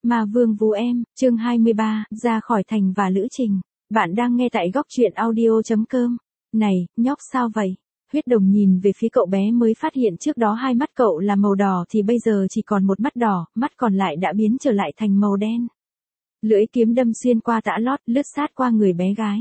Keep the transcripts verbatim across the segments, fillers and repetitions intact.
Ma Vương Vú Em, chương hai mươi ba, ra khỏi thành và lữ trình. Bạn đang nghe tại góc truyện audio.com. Này, nhóc sao vậy? Huyết Đồng nhìn về phía cậu bé mới phát hiện trước đó hai mắt cậu là màu đỏ thì bây giờ chỉ còn một mắt đỏ, mắt còn lại đã biến trở lại thành màu đen. Lưỡi kiếm đâm xuyên qua tã lót, lướt sát qua người bé gái.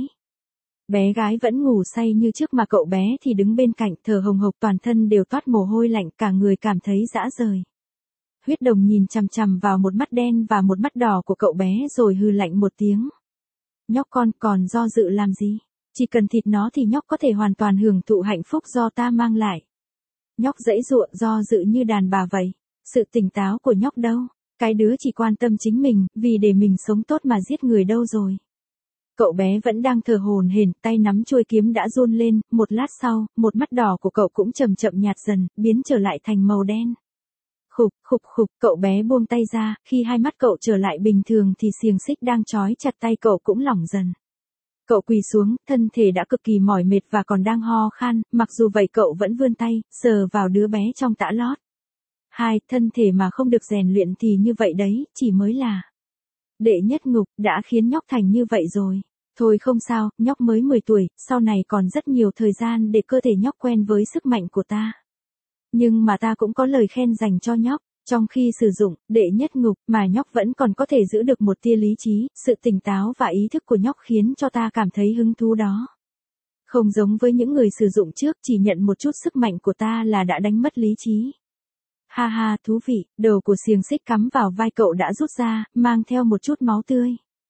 Bé gái vẫn ngủ say như trước mà cậu bé thì đứng bên cạnh thở hồng hộc, toàn thân đều toát mồ hôi lạnh, cả người cảm thấy rã rời. Huyết Đồng nhìn chằm chằm vào một mắt đen và một mắt đỏ của cậu bé rồi hừ lạnh một tiếng. Nhóc con còn do dự làm gì? Chỉ cần thịt nó thì nhóc có thể hoàn toàn hưởng thụ hạnh phúc do ta mang lại. Nhóc giãy giụa do dự như đàn bà vậy. Sự tỉnh táo của nhóc đâu? Cái đứa chỉ quan tâm chính mình, vì để mình sống tốt mà giết người đâu rồi? Cậu bé vẫn đang thở hổn hển, tay nắm chuôi kiếm đã run lên, một lát sau, một mắt đỏ của cậu cũng chậm chậm nhạt dần, biến trở lại thành màu đen. Khục, khục khục, cậu bé buông tay ra, khi hai mắt cậu trở lại bình thường thì xiềng xích đang trói chặt tay cậu cũng lỏng dần. Cậu quỳ xuống, thân thể đã cực kỳ mỏi mệt và còn đang ho khan, mặc dù vậy cậu vẫn vươn tay, sờ vào đứa bé trong tã lót. Hai, thân thể mà không được rèn luyện thì như vậy đấy, chỉ mới là đệ nhất ngục, đã khiến nhóc thành như vậy rồi. Thôi không sao, nhóc mới mười tuổi, sau này còn rất nhiều thời gian để cơ thể nhóc quen với sức mạnh của ta. Nhưng mà ta cũng có lời khen dành cho nhóc, trong khi sử dụng đệ nhất ngục mà nhóc vẫn còn có thể giữ được một tia lý trí, sự tỉnh táo và ý thức của nhóc khiến cho ta cảm thấy hứng thú đó. Không giống với những người sử dụng trước chỉ nhận một chút sức mạnh của ta là đã đánh mất lý trí. Ha ha, thú vị, đầu của xiềng xích cắm vào vai cậu đã rút ra, mang theo một chút máu tươi.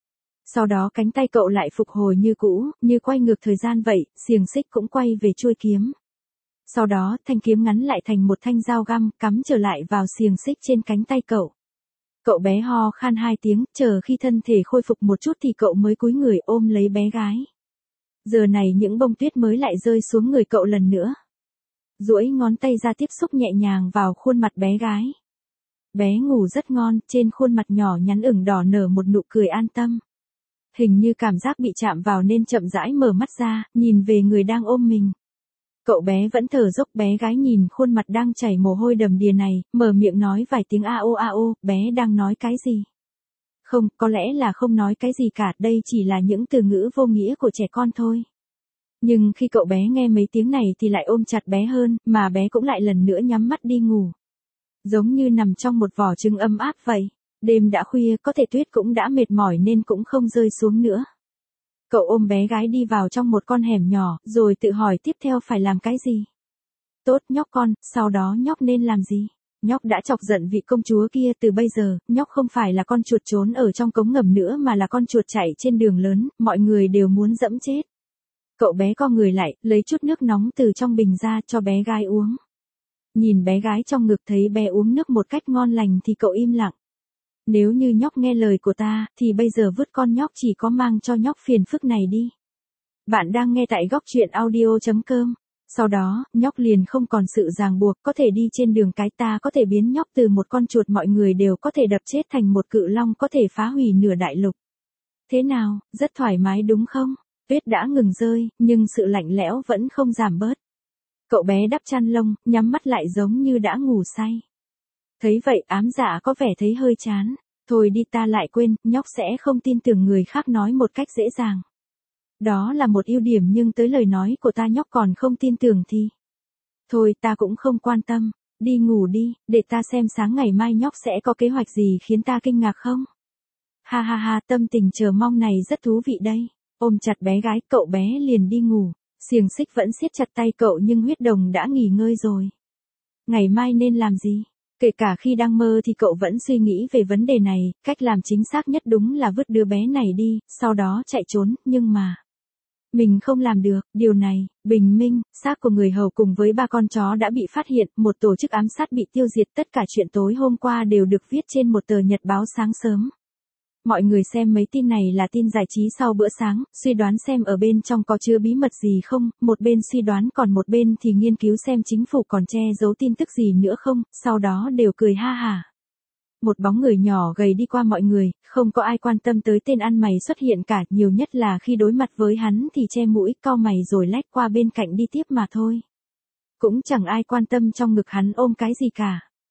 Sau đó cánh tay cậu lại phục hồi như cũ, như quay ngược thời gian vậy, xiềng xích cũng quay về chuôi kiếm. Sau đó, thanh kiếm ngắn lại thành một thanh dao găm, cắm trở lại vào xiềng xích trên cánh tay cậu. Cậu bé ho khan hai tiếng, chờ khi thân thể khôi phục một chút thì cậu mới cúi người ôm lấy bé gái. Giờ này những bông tuyết mới lại rơi xuống người cậu lần nữa. Duỗi ngón tay ra tiếp xúc nhẹ nhàng vào khuôn mặt bé gái. Bé ngủ rất ngon, trên khuôn mặt nhỏ nhắn ửng đỏ nở một nụ cười an tâm. Hình như cảm giác bị chạm vào nên chậm rãi mở mắt ra, nhìn về người đang ôm mình. Cậu bé vẫn thở dốc, bé gái nhìn khuôn mặt đang chảy mồ hôi đầm đìa này, mở miệng nói vài tiếng a ô a ô, bé đang nói cái gì? Không, có lẽ là không nói cái gì cả, đây chỉ là những từ ngữ vô nghĩa của trẻ con thôi. Nhưng khi cậu bé nghe mấy tiếng này thì lại ôm chặt bé hơn, mà bé cũng lại lần nữa nhắm mắt đi ngủ. Giống như nằm trong một vỏ trứng ấm áp vậy. Đêm đã khuya, có thể tuyết cũng đã mệt mỏi nên cũng không rơi xuống nữa. Cậu ôm bé gái đi vào trong một con hẻm nhỏ, rồi tự hỏi tiếp theo phải làm cái gì. Tốt nhóc con, sau đó nhóc nên làm gì? Nhóc đã chọc giận vị công chúa kia, từ bây giờ, nhóc không phải là con chuột trốn ở trong cống ngầm nữa mà là con chuột chạy trên đường lớn, mọi người đều muốn dẫm chết. Cậu bé co người lại, lấy chút nước nóng từ trong bình ra cho bé gái uống. Nhìn bé gái trong ngực thấy bé uống nước một cách ngon lành thì cậu im lặng. Nếu như nhóc nghe lời của ta, thì bây giờ vứt con nhóc chỉ có mang cho nhóc phiền phức này đi. Bạn đang nghe tại góc truyện audio.com. Sau đó, nhóc liền không còn sự ràng buộc, có thể đi trên đường cái, ta có thể biến nhóc từ một con chuột mọi người đều có thể đập chết thành một cự long có thể phá hủy nửa đại lục. Thế nào, rất thoải mái đúng không? Tuyết đã ngừng rơi, nhưng sự lạnh lẽo vẫn không giảm bớt. Cậu bé đắp chăn lông, nhắm mắt lại giống như đã ngủ say. Thấy vậy ám dạ có vẻ thấy hơi chán. Thôi đi, ta lại quên, nhóc sẽ không tin tưởng người khác nói một cách dễ dàng. Đó là một ưu điểm nhưng tới lời nói của ta nhóc còn không tin tưởng thì. Thôi ta cũng không quan tâm, đi ngủ đi, để ta xem sáng ngày mai nhóc sẽ có kế hoạch gì khiến ta kinh ngạc không. Ha ha ha, tâm tình chờ mong này rất thú vị đây. Ôm chặt bé gái, cậu bé liền đi ngủ. Xiềng xích vẫn siết chặt tay cậu nhưng Huyết Đồng đã nghỉ ngơi rồi. Ngày mai nên làm gì? Kể cả khi đang mơ thì cậu vẫn suy nghĩ về vấn đề này, cách làm chính xác nhất đúng là vứt đứa bé này đi, sau đó chạy trốn, nhưng mà mình không làm được, điều này, bình minh, xác của người hầu cùng với ba con chó đã bị phát hiện, một tổ chức ám sát bị tiêu diệt, tất cả chuyện tối hôm qua đều được viết trên một tờ nhật báo sáng sớm. Mọi người xem mấy tin này là tin giải trí sau bữa sáng, suy đoán xem ở bên trong có chứa bí mật gì không, một bên suy đoán còn một bên thì nghiên cứu xem chính phủ còn che giấu tin tức gì nữa không, sau đó đều cười ha hả. Một bóng người nhỏ gầy đi qua mọi người, không có ai quan tâm tới tên ăn mày xuất hiện cả, nhiều nhất là khi đối mặt với hắn thì che mũi, cau mày rồi lách qua bên cạnh đi tiếp mà thôi. Cũng chẳng ai quan tâm trong ngực hắn ôm cái gì cả.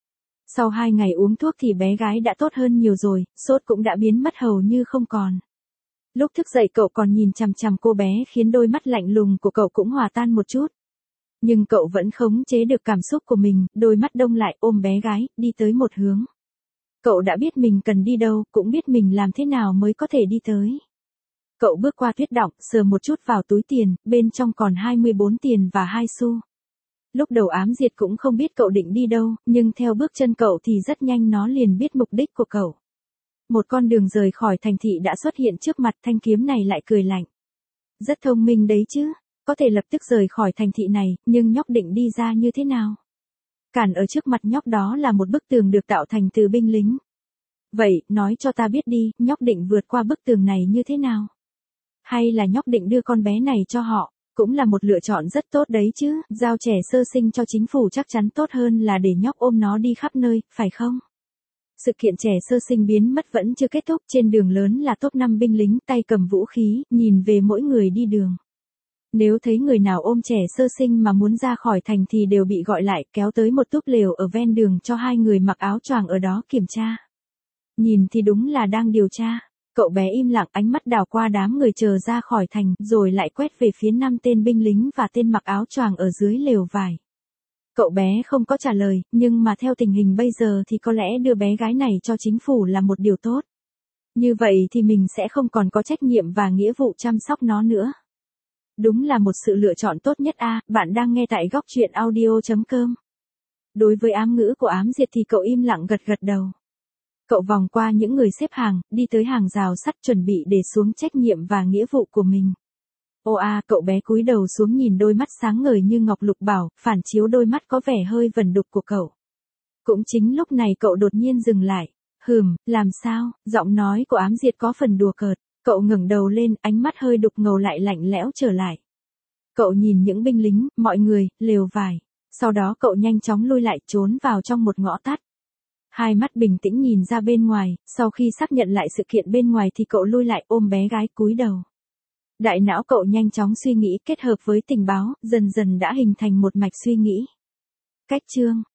Sau hai ngày uống thuốc thì bé gái đã tốt hơn nhiều rồi, sốt cũng đã biến mất hầu như không còn. Lúc thức dậy cậu còn nhìn chằm chằm cô bé khiến đôi mắt lạnh lùng của cậu cũng hòa tan một chút. Nhưng cậu vẫn khống chế được cảm xúc của mình, đôi mắt đông lại ôm bé gái, đi tới một hướng. Cậu đã biết mình cần đi đâu, cũng biết mình làm thế nào mới có thể đi tới. Cậu bước qua tuyết đọng, sờ một chút vào túi tiền, bên trong còn hai mươi bốn tiền và hai xu. Lúc đầu ám diệt cũng không biết cậu định đi đâu, nhưng theo bước chân cậu thì rất nhanh nó liền biết mục đích của cậu. Một con đường rời khỏi thành thị đã xuất hiện trước mặt, thanh kiếm này lại cười lạnh. Rất thông minh đấy chứ, có thể lập tức rời khỏi thành thị này, nhưng nhóc định đi ra như thế nào? Cản ở trước mặt nhóc đó là một bức tường được tạo thành từ binh lính. Vậy, nói cho ta biết đi, nhóc định vượt qua bức tường này như thế nào? Hay là nhóc định đưa con bé này cho họ? Cũng là một lựa chọn rất tốt đấy chứ, giao trẻ sơ sinh cho chính phủ chắc chắn tốt hơn là để nhóc ôm nó đi khắp nơi, phải không? Sự kiện trẻ sơ sinh biến mất vẫn chưa kết thúc, trên đường lớn là top năm binh lính tay cầm vũ khí, nhìn về mỗi người đi đường. Nếu thấy người nào ôm trẻ sơ sinh mà muốn ra khỏi thành thì đều bị gọi lại, kéo tới một túp lều ở ven đường cho hai người mặc áo choàng ở đó kiểm tra. Nhìn thì đúng là đang điều tra. Cậu bé im lặng, ánh mắt đảo qua đám người chờ ra khỏi thành, rồi lại quét về phía năm tên binh lính và tên mặc áo choàng ở dưới lều vải. Cậu bé không có trả lời, nhưng mà theo tình hình bây giờ thì có lẽ đưa bé gái này cho chính phủ là một điều tốt. Như vậy thì mình sẽ không còn có trách nhiệm và nghĩa vụ chăm sóc nó nữa. Đúng là một sự lựa chọn tốt nhất a. À, bạn đang nghe tại góc truyện audio chấm com. Đối với ám ngữ của ám diệt thì cậu im lặng gật gật đầu. Cậu vòng qua những người xếp hàng, đi tới hàng rào sắt chuẩn bị để xuống trách nhiệm và nghĩa vụ của mình. Ô a, cậu bé cúi đầu xuống nhìn đôi mắt sáng ngời như ngọc lục bảo, phản chiếu đôi mắt có vẻ hơi vẩn đục của cậu. Cũng chính lúc này cậu đột nhiên dừng lại. Hừm, làm sao? Giọng nói của ám diệt có phần đùa cợt. Cậu ngẩng đầu lên, ánh mắt hơi đục ngầu lại lạnh lẽo trở lại. Cậu nhìn những binh lính, mọi người, lều vải. Sau đó cậu nhanh chóng lui lại, trốn vào trong một ngõ tắt. Hai mắt bình tĩnh nhìn ra bên ngoài, sau khi xác nhận lại sự kiện bên ngoài thì cậu lui lại ôm bé gái cúi đầu. Đại não cậu nhanh chóng suy nghĩ kết hợp với tình báo, dần dần đã hình thành một mạch suy nghĩ. Cách chương,